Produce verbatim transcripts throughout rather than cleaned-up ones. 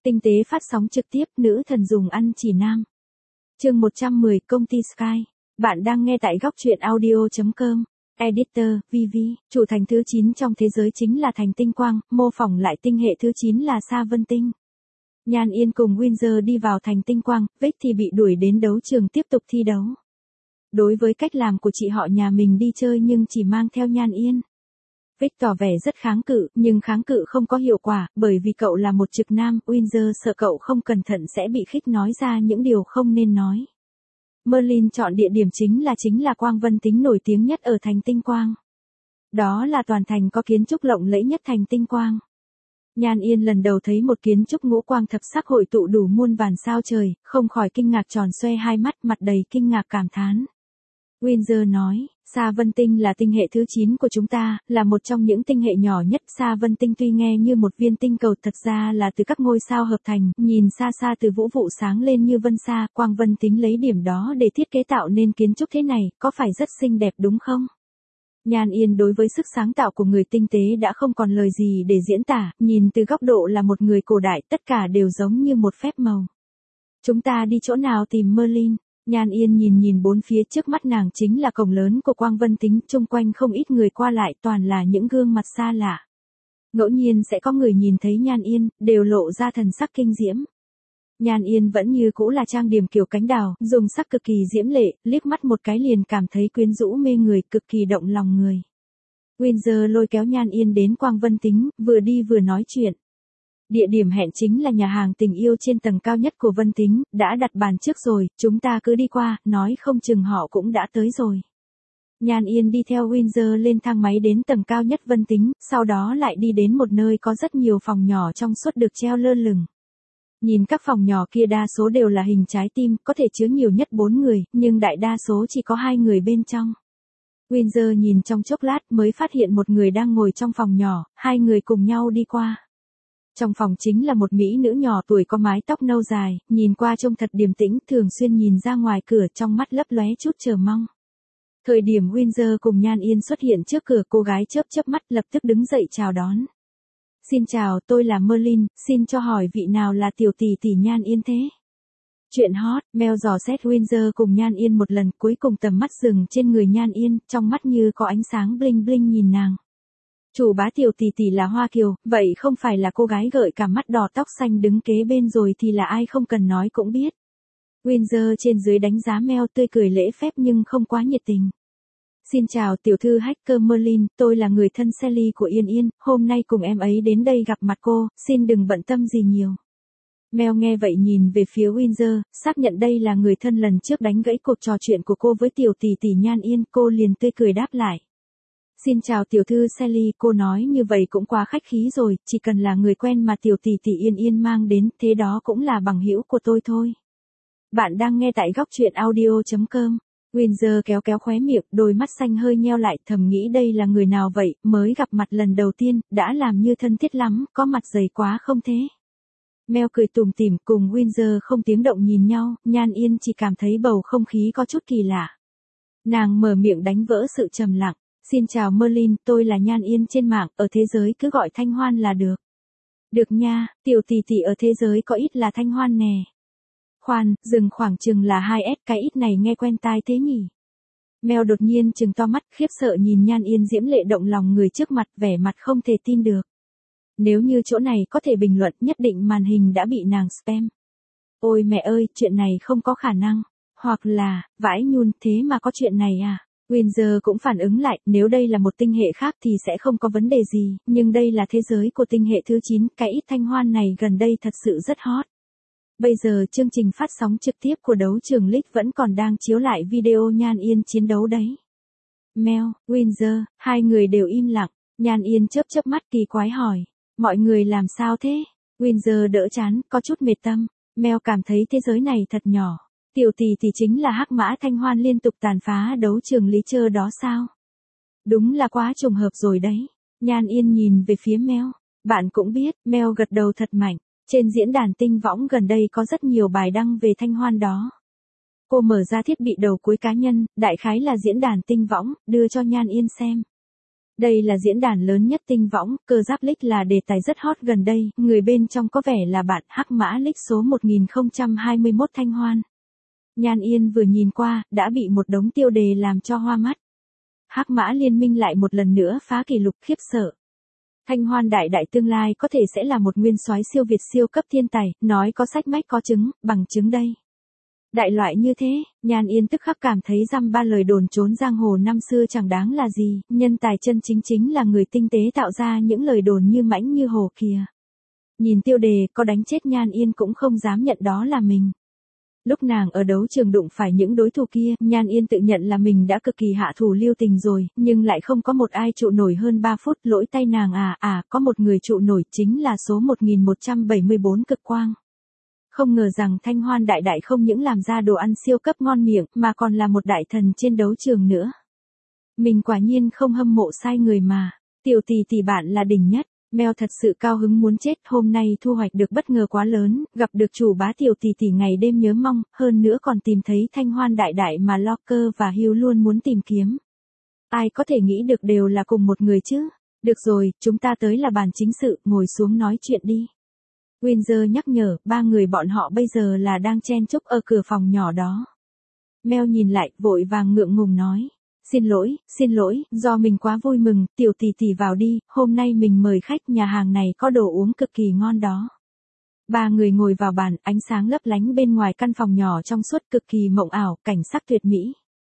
Tinh tế phát sóng trực tiếp, nữ thần dùng ăn chỉ nam. Chương một trăm mười, công ty Sky. Bạn đang nghe tại góc truyện audio chấm com. Editor, vê vê, chủ thành thứ chín trong thế giới chính là thành tinh quang, mô phỏng lại tinh hệ thứ chín là Sa Vân Tinh. Nhan Yên cùng Windsor đi vào thành tinh quang, Vic thì bị đuổi đến đấu trường tiếp tục thi đấu. Đối với cách làm của chị họ nhà mình đi chơi nhưng chỉ mang theo Nhan Yên, Vic tỏ vẻ rất kháng cự, nhưng kháng cự không có hiệu quả, bởi vì cậu là một trực nam, Windsor sợ cậu không cẩn thận sẽ bị khích nói ra những điều không nên nói. Merlin chọn địa điểm chính là chính là Quang Vân Tính nổi tiếng nhất ở thành tinh quang. Đó là toàn thành có kiến trúc lộng lẫy nhất thành tinh quang. Nhan Yên lần đầu thấy một kiến trúc ngũ quang thập sắc hội tụ đủ muôn vàn sao trời, không khỏi kinh ngạc tròn xoe hai mắt, mặt đầy kinh ngạc cảm thán. Windsor nói, Sa Vân Tinh là tinh hệ thứ chín của chúng ta, là một trong những tinh hệ nhỏ nhất. Sa Vân Tinh tuy nghe như một viên tinh cầu thật ra là từ các ngôi sao hợp thành, nhìn xa xa từ vũ vụ sáng lên như vân sa, Quang Vân Tính lấy điểm đó để thiết kế tạo nên kiến trúc thế này, có phải rất xinh đẹp đúng không? Nhan Yên đối với sức sáng tạo của người tinh tế đã không còn lời gì để diễn tả, nhìn từ góc độ là một người cổ đại, tất cả đều giống như một phép màu. Chúng ta đi chỗ nào tìm Merlin? Nhan Yên nhìn nhìn bốn phía, trước mắt nàng chính là cổng lớn của Quang Vân Tính, chung quanh không ít người qua lại, toàn là những gương mặt xa lạ. Ngẫu nhiên sẽ có người nhìn thấy Nhan Yên, đều lộ ra thần sắc kinh diễm. Nhan Yên vẫn như cũ là trang điểm kiểu cánh đào, dùng sắc cực kỳ diễm lệ, liếc mắt một cái liền cảm thấy quyến rũ mê người, cực kỳ động lòng người. Windsor lôi kéo Nhan Yên đến Quang Vân Tính, vừa đi vừa nói chuyện. Địa điểm hẹn chính là nhà hàng tình yêu trên tầng cao nhất của Vân Tính, đã đặt bàn trước rồi, chúng ta cứ đi qua, nói không chừng họ cũng đã tới rồi. Nhan Yên đi theo Windsor lên thang máy đến tầng cao nhất Vân Tính, sau đó lại đi đến một nơi có rất nhiều phòng nhỏ trong suốt được treo lơ lửng. Nhìn các phòng nhỏ kia đa số đều là hình trái tim, có thể chứa nhiều nhất bốn người, nhưng đại đa số chỉ có hai người bên trong. Windsor nhìn trong chốc lát mới phát hiện một người đang ngồi trong phòng nhỏ, hai người cùng nhau đi qua. Trong phòng chính là một mỹ nữ nhỏ tuổi có mái tóc nâu dài, nhìn qua trông thật điềm tĩnh, thường xuyên nhìn ra ngoài cửa trong mắt lấp lóe chút chờ mong. Thời điểm Windsor cùng Nhan Yên xuất hiện trước cửa, cô gái chớp chớp mắt lập tức đứng dậy chào đón. Xin chào, tôi là Merlin, xin cho hỏi vị nào là tiểu tỷ tỷ Nhan Yên thế? Chuyện hot, Mel dò xét Windsor cùng Nhan Yên một lần, cuối cùng tầm mắt dừng trên người Nhan Yên, trong mắt như có ánh sáng bling bling nhìn nàng. Chủ bá tiểu tỷ tỷ là Hoa Kiều, vậy không phải là cô gái gợi cả mắt đỏ tóc xanh đứng kế bên rồi thì là ai không cần nói cũng biết. Windsor trên dưới đánh giá Mel, tươi cười lễ phép nhưng không quá nhiệt tình. Xin chào tiểu thư hacker Merlin, tôi là người thân Sally của Yên Yên, hôm nay cùng em ấy đến đây gặp mặt cô, xin đừng bận tâm gì nhiều. Mel nghe vậy nhìn về phía Windsor, xác nhận đây là người thân lần trước đánh gãy cuộc trò chuyện của cô với tiểu tỷ tỷ Nhan Yên, cô liền tươi cười đáp lại. Xin chào tiểu thư Sally, cô nói như vậy cũng quá khách khí rồi, chỉ cần là người quen mà tiểu tỷ tỷ Yên Yên mang đến, thế đó cũng là bằng hữu của tôi thôi. Bạn đang nghe tại góc truyện audio chấm com. Windsor kéo kéo khóe miệng, đôi mắt xanh hơi nheo lại, thầm nghĩ đây là người nào vậy, mới gặp mặt lần đầu tiên, đã làm như thân thiết lắm, có mặt dày quá không thế? Mel cười tủm tỉm, cùng Windsor không tiếng động nhìn nhau, Nhan Yên chỉ cảm thấy bầu không khí có chút kỳ lạ. Nàng mở miệng đánh vỡ sự trầm lặng. Xin chào Merlin, tôi là Nhan Yên trên mạng, ở thế giới cứ gọi Thanh Hoan là được. Được nha, tiểu tỷ tỷ ở thế giới có ít là Thanh Hoan nè. Khoan, dừng khoảng chừng là hai S, cái ít này nghe quen tai thế nhỉ? Mel đột nhiên trừng to mắt, khiếp sợ nhìn Nhan Yên diễm lệ động lòng người trước mặt, vẻ mặt không thể tin được. Nếu như chỗ này có thể bình luận, nhất định màn hình đã bị nàng spam. Ôi mẹ ơi, chuyện này không có khả năng. Hoặc là, vãi nhun, thế mà có chuyện này à? Windsor cũng phản ứng lại, nếu đây là một tinh hệ khác thì sẽ không có vấn đề gì, nhưng đây là thế giới của tinh hệ thứ chín, cái ít Thanh Hoan này gần đây thật sự rất hot. Bây giờ chương trình phát sóng trực tiếp của đấu trường League vẫn còn đang chiếu lại video Nhan Yên chiến đấu đấy. Mel, Windsor, hai người đều im lặng, Nhan Yên chớp chớp mắt kỳ quái hỏi, mọi người làm sao thế? Windsor đỡ chán, có chút mệt tâm, Mel cảm thấy thế giới này thật nhỏ. Tiểu tỷ thì chính là hắc mã Thanh Hoan liên tục tàn phá đấu trường lý chơi đó sao? Đúng là quá trùng hợp rồi đấy. Nhan Yên nhìn về phía Mel. Bạn cũng biết, Mel gật đầu thật mạnh. Trên diễn đàn tinh võng gần đây có rất nhiều bài đăng về Thanh Hoan đó. Cô mở ra thiết bị đầu cuối cá nhân, đại khái là diễn đàn tinh võng, đưa cho Nhan Yên xem. Đây là diễn đàn lớn nhất tinh võng, cơ giáp League là đề tài rất hot gần đây, người bên trong có vẻ là bạn Hắc Mã League số một nghìn không trăm hai mươi mốt Thanh Hoan. Nhan Yên vừa nhìn qua, đã bị một đống tiêu đề làm cho hoa mắt. Hắc Mã Liên minh lại một lần nữa phá kỷ lục khiếp sợ. Thanh Hoan đại đại tương lai có thể sẽ là một nguyên soái siêu việt siêu cấp thiên tài, nói có sách mách có chứng, bằng chứng đây. Đại loại như thế, Nhan Yên tức khắc cảm thấy dăm ba lời đồn trốn giang hồ năm xưa chẳng đáng là gì, nhân tài chân chính chính là người tinh tế tạo ra những lời đồn như mãnh như hồ kìa. Nhìn tiêu đề có đánh chết Nhan Yên cũng không dám nhận đó là mình. Lúc nàng ở đấu trường đụng phải những đối thủ kia, Nhan Yên tự nhận là mình đã cực kỳ hạ thủ lưu tình rồi, nhưng lại không có một ai trụ nổi hơn ba phút, lỗi tay nàng à, à, có một người trụ nổi chính là số một nghìn một trăm bảy mươi bốn Cực Quang. Không ngờ rằng Thanh Hoan đại đại không những làm ra đồ ăn siêu cấp ngon miệng, mà còn là một đại thần trên đấu trường nữa. Mình quả nhiên không hâm mộ sai người mà, tiểu tỷ tỷ bạn là đỉnh nhất. Mèo thật sự cao hứng muốn chết, hôm nay thu hoạch được bất ngờ quá lớn, gặp được chủ bá tiểu tỷ tỷ ngày đêm nhớ mong, hơn nữa còn tìm thấy Thanh Hoan đại đại mà Locker và Hugh luôn muốn tìm kiếm. Ai có thể nghĩ được đều là cùng một người chứ? Được rồi, chúng ta tới là bàn chính sự, ngồi xuống nói chuyện đi. Windsor nhắc nhở, ba người bọn họ bây giờ là đang chen chúc ở cửa phòng nhỏ đó. Mèo nhìn lại, vội vàng ngượng ngùng nói. Xin lỗi, xin lỗi, do mình quá vui mừng, tiểu tỷ tỷ vào đi, hôm nay mình mời khách, nhà hàng này có đồ uống cực kỳ ngon đó. Ba người ngồi vào bàn, ánh sáng lấp lánh bên ngoài căn phòng nhỏ trong suốt cực kỳ mộng ảo, cảnh sắc tuyệt mỹ.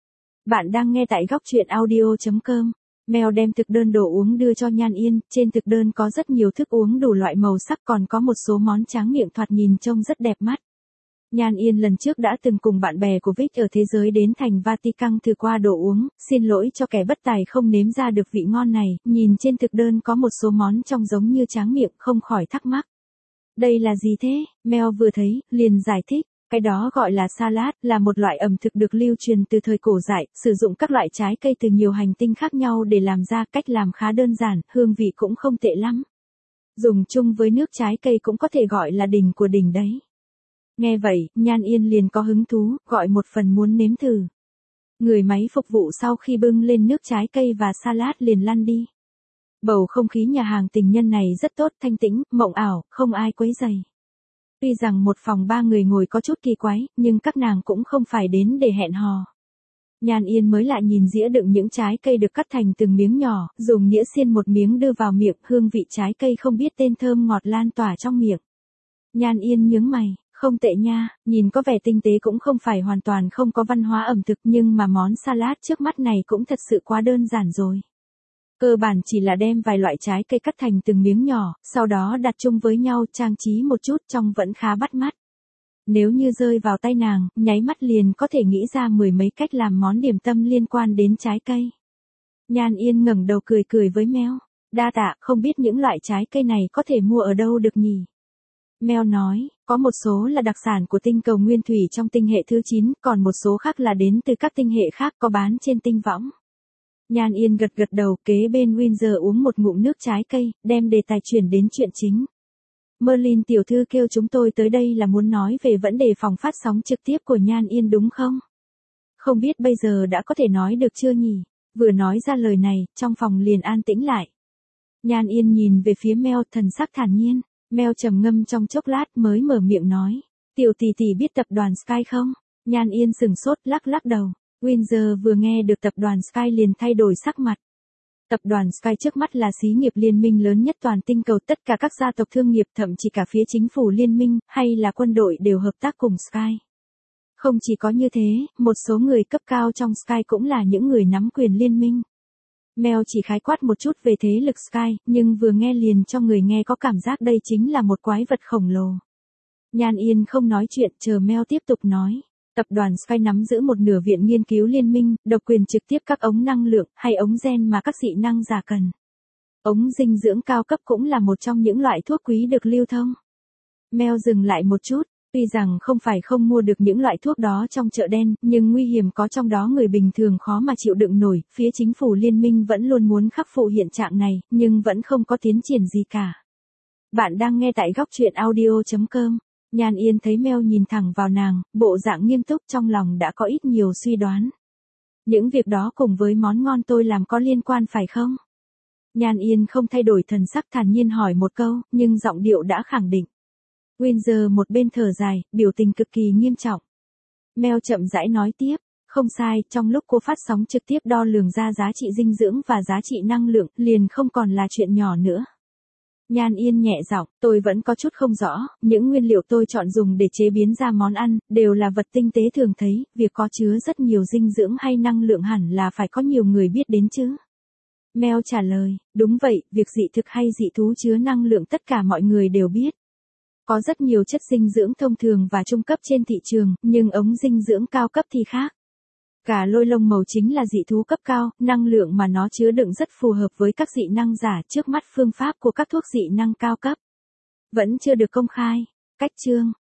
Bạn đang nghe tại góc truyện audio chấm com. Mèo đem thực đơn đồ uống đưa cho Nhan Yên, trên thực đơn có rất nhiều thức uống đủ loại màu sắc, còn có một số món tráng miệng thoạt nhìn trông rất đẹp mắt. Nhan Yên lần trước đã từng cùng bạn bè của Vic ở thế giới đến thành Vatican thử qua đồ uống, xin lỗi cho kẻ bất tài không nếm ra được vị ngon này, nhìn trên thực đơn có một số món trông giống như tráng miệng, không khỏi thắc mắc. Đây là gì thế? Mèo vừa thấy, liền giải thích. Cái đó gọi là salad, là một loại ẩm thực được lưu truyền từ thời cổ đại, sử dụng các loại trái cây từ nhiều hành tinh khác nhau để làm ra, cách làm khá đơn giản, hương vị cũng không tệ lắm. Dùng chung với nước trái cây cũng có thể gọi là đỉnh của đỉnh đấy. Nghe vậy, Nhan Yên liền có hứng thú, gọi một phần muốn nếm thử. Người máy phục vụ sau khi bưng lên nước trái cây và salad liền lăn đi. Bầu không khí nhà hàng tình nhân này rất tốt, thanh tĩnh, mộng ảo, không ai quấy rầy. Tuy rằng một phòng ba người ngồi có chút kỳ quái, nhưng các nàng cũng không phải đến để hẹn hò. Nhan Yên mới lại nhìn dĩa đựng những trái cây được cắt thành từng miếng nhỏ, dùng đĩa xiên một miếng đưa vào miệng, hương vị trái cây không biết tên thơm ngọt lan tỏa trong miệng. Nhan Yên nhướng mày. Không tệ nha, nhìn có vẻ tinh tế cũng không phải hoàn toàn không có văn hóa ẩm thực, nhưng mà món salad trước mắt này cũng thật sự quá đơn giản rồi. Cơ bản chỉ là đem vài loại trái cây cắt thành từng miếng nhỏ, sau đó đặt chung với nhau trang trí một chút, trông vẫn khá bắt mắt. Nếu như rơi vào tay nàng, nháy mắt liền có thể nghĩ ra mười mấy cách làm món điểm tâm liên quan đến trái cây. Nhan Yên ngẩng đầu cười cười với Mèo. Đa tạ, không biết những loại trái cây này có thể mua ở đâu được nhỉ? Mèo nói, có một số là đặc sản của tinh cầu nguyên thủy trong tinh hệ thứ chín, còn một số khác là đến từ các tinh hệ khác có bán trên tinh võng. Nhan Yên gật gật đầu, kế bên Windsor uống một ngụm nước trái cây, đem đề tài chuyển đến chuyện chính. Merlin tiểu thư kêu chúng tôi tới đây là muốn nói về vấn đề phòng phát sóng trực tiếp của Nhan Yên đúng không? Không biết bây giờ đã có thể nói được chưa nhỉ? Vừa nói ra lời này, trong phòng liền an tĩnh lại. Nhan Yên nhìn về phía Mèo, thần sắc thản nhiên. Mèo trầm ngâm trong chốc lát mới mở miệng nói. Tiểu tỷ tỷ biết tập đoàn Sky không? Nhan Yên sừng sốt, lắc lắc đầu. Windsor vừa nghe được tập đoàn Sky liền thay đổi sắc mặt. Tập đoàn Sky trước mắt là xí nghiệp liên minh lớn nhất toàn tinh cầu, tất cả các gia tộc thương nghiệp, thậm chí cả phía chính phủ liên minh, hay là quân đội đều hợp tác cùng Sky. Không chỉ có như thế, một số người cấp cao trong Sky cũng là những người nắm quyền liên minh. Mèo chỉ khái quát một chút về thế lực Sky, nhưng vừa nghe liền cho người nghe có cảm giác đây chính là một quái vật khổng lồ. Nhan Yên không nói chuyện, chờ Mèo tiếp tục nói. Tập đoàn Sky nắm giữ một nửa viện nghiên cứu liên minh, độc quyền trực tiếp các ống năng lượng, hay ống gen mà các dị năng giả cần. Ống dinh dưỡng cao cấp cũng là một trong những loại thuốc quý được lưu thông. Mèo dừng lại một chút. Tuy rằng không phải không mua được những loại thuốc đó trong chợ đen, nhưng nguy hiểm có trong đó người bình thường khó mà chịu đựng nổi, phía chính phủ liên minh vẫn luôn muốn khắc phục hiện trạng này, nhưng vẫn không có tiến triển gì cả. Bạn đang nghe tại góc truyện audio chấm com. Nhan Yên thấy Mèo nhìn thẳng vào nàng, bộ dạng nghiêm túc, trong lòng đã có ít nhiều suy đoán. Những việc đó cùng với món ngon tôi làm có liên quan phải không? Nhan Yên không thay đổi thần sắc, thản nhiên hỏi một câu, nhưng giọng điệu đã khẳng định. Windsor một bên thở dài, biểu tình cực kỳ nghiêm trọng. Mel chậm rãi nói tiếp, không sai, trong lúc cô phát sóng trực tiếp đo lường ra giá trị dinh dưỡng và giá trị năng lượng, liền không còn là chuyện nhỏ nữa. Nhan Yên nhẹ giọng, tôi vẫn có chút không rõ, những nguyên liệu tôi chọn dùng để chế biến ra món ăn, đều là vật tinh tế thường thấy, việc có chứa rất nhiều dinh dưỡng hay năng lượng hẳn là phải có nhiều người biết đến chứ. Mel trả lời, đúng vậy, việc dị thực hay dị thú chứa năng lượng tất cả mọi người đều biết. Có rất nhiều chất dinh dưỡng thông thường và trung cấp trên thị trường, nhưng ống dinh dưỡng cao cấp thì khác. Gà lôi lông màu chính là dị thú cấp cao, năng lượng mà nó chứa đựng rất phù hợp với các dị năng giả, trước mắt phương pháp của các thuốc dị năng cao cấp vẫn chưa được công khai. Cách chương